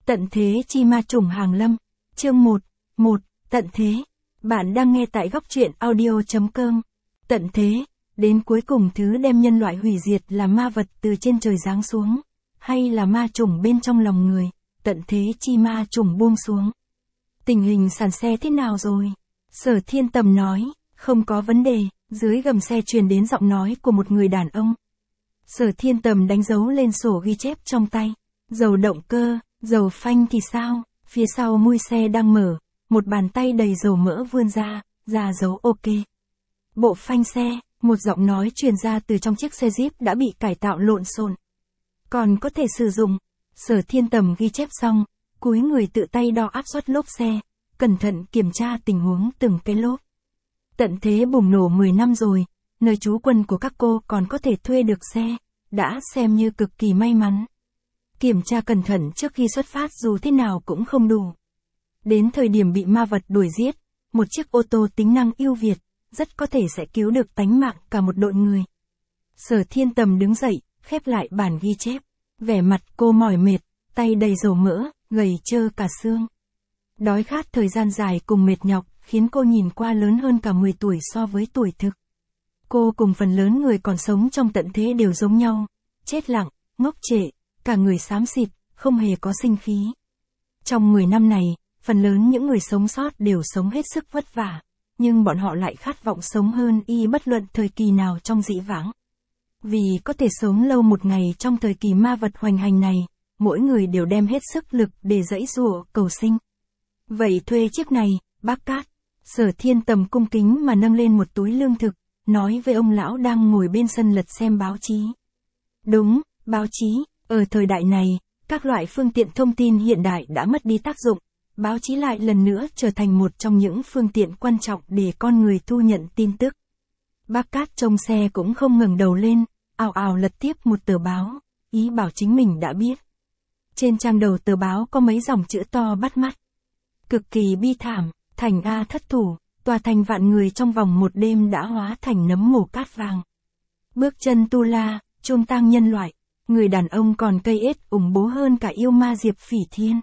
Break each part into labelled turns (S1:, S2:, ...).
S1: Tận thế chi ma trùng hàng lâm. Chương 1. Tận thế. Bạn đang nghe tại góc truyện audio.com. Tận thế, đến cuối cùng thứ đem nhân loại hủy diệt là ma vật từ trên trời giáng xuống, hay là ma trùng bên trong lòng người, tận thế chi ma trùng buông xuống. Tình hình sàn xe thế nào rồi? Sở Thiên Tầm nói, không có vấn đề, dưới gầm xe truyền đến giọng nói của một người đàn ông. Sở Thiên Tầm đánh dấu lên sổ ghi chép trong tay. Dầu động cơ, dầu phanh thì sao? Phía sau mui xe đang mở, một bàn tay đầy dầu mỡ vươn ra dấu ok. Bộ phanh xe, một giọng nói truyền ra từ trong chiếc xe Jeep đã bị cải tạo lộn xộn. Còn có thể sử dụng. Sở Thiên Tầm ghi chép xong, cúi người tự tay đo áp suất lốp xe, cẩn thận kiểm tra tình huống từng cái lốp. Tận thế bùng nổ 10 năm rồi, nơi trú quân của các cô còn có thể thuê được xe, đã xem như cực kỳ may mắn. Kiểm tra cẩn thận trước khi xuất phát dù thế nào cũng không đủ. Đến thời điểm bị ma vật đuổi giết, một chiếc ô tô tính năng ưu việt, rất có thể sẽ cứu được tánh mạng cả một đội người. Sở Thiên Tầm đứng dậy, khép lại bản ghi chép. Vẻ mặt cô mỏi mệt, tay đầy dầu mỡ, gầy trơ cả xương. Đói khát thời gian dài cùng mệt nhọc, khiến cô nhìn qua lớn hơn cả 10 tuổi so với tuổi thực. Cô cùng phần lớn người còn sống trong tận thế đều giống nhau, chết lặng, ngốc trệ, cả người xám xịt, không hề có sinh khí. Trong 10 năm này, phần lớn những người sống sót đều sống hết sức vất vả, nhưng bọn họ lại khát vọng sống hơn bất luận thời kỳ nào trong dĩ vãng. Vì có thể sống lâu một ngày trong thời kỳ ma vật hoành hành này, mỗi người đều đem hết sức lực để giãy giụa cầu sinh. Vậy thuê chiếc này, bác Cát. Sở Thiên Tầm cung kính mà nâng lên một túi lương thực, nói với ông lão đang ngồi bên sân lật xem báo chí. Đúng, báo chí, ở thời đại này, các loại phương tiện thông tin hiện đại đã mất đi tác dụng, báo chí lại lần nữa trở thành một trong những phương tiện quan trọng để con người thu nhận tin tức. Bác Cát trông xe cũng không ngẩng đầu lên, ào ào lật tiếp một tờ báo, ý bảo chính mình đã biết. Trên trang đầu tờ báo có mấy dòng chữ to bắt mắt. Cực kỳ bi thảm, thành A thất thủ, tòa thành vạn người trong vòng một đêm đã hóa thành nấm mồ cát vàng. Bước chân tu la, chôn tang nhân loại, người đàn ông còn cây ết ủng bố hơn cả yêu ma Diệp Phỉ Thiên.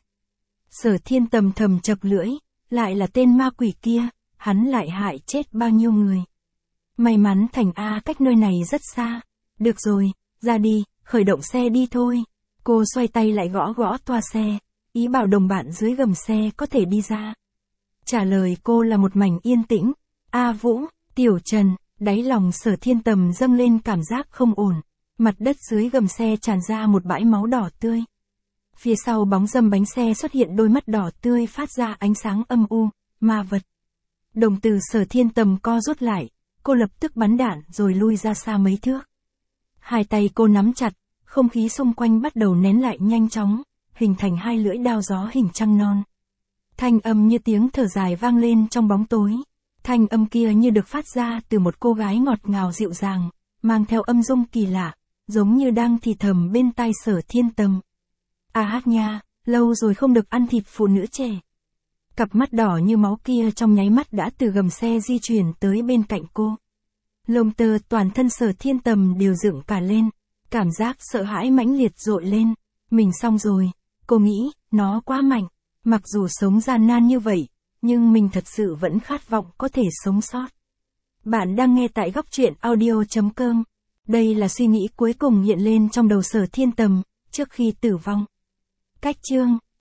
S1: Sở Thiên Tầm thầm chật lưỡi, lại là tên ma quỷ kia, hắn lại hại chết bao nhiêu người. May mắn thành A cách nơi này rất xa. Được rồi, ra đi, khởi động xe đi thôi. Cô xoay tay lại gõ gõ toa xe, ý bảo đồng bạn dưới gầm xe có thể đi ra. Trả lời cô là một mảnh yên tĩnh. A Vũ, Tiểu Trần, đáy lòng Sở Thiên Tầm dâng lên cảm giác không ổn. Mặt đất dưới gầm xe tràn ra một bãi máu đỏ tươi. Phía sau bóng râm bánh xe xuất hiện đôi mắt đỏ tươi phát ra ánh sáng âm u, ma vật. Đồng tử Sở Thiên Tầm co rút lại, cô lập tức bắn đạn rồi lui ra xa mấy thước. Hai tay cô nắm chặt, không khí xung quanh bắt đầu nén lại nhanh chóng, hình thành hai lưỡi đao gió hình trăng non. Thanh âm như tiếng thở dài vang lên trong bóng tối. Thanh âm kia như được phát ra từ một cô gái ngọt ngào dịu dàng, mang theo âm dung kỳ lạ, giống như đang thì thầm bên tai Sở Thiên Tầm. À hát nha, lâu rồi không được ăn thịt phụ nữ trẻ. Cặp mắt đỏ như máu kia trong nháy mắt đã từ gầm xe di chuyển tới bên cạnh cô. Lông tơ toàn thân Sở Thiên Tầm đều dựng cả lên, cảm giác sợ hãi mãnh liệt dội lên. Mình xong rồi, cô nghĩ, nó quá mạnh. Mặc dù sống gian nan như vậy, nhưng mình thật sự vẫn khát vọng có thể sống sót. Bạn đang nghe tại góc truyện audio.com. Đây là suy nghĩ cuối cùng hiện lên trong đầu Sở Thiên Tầm, trước khi tử vong. Cách chương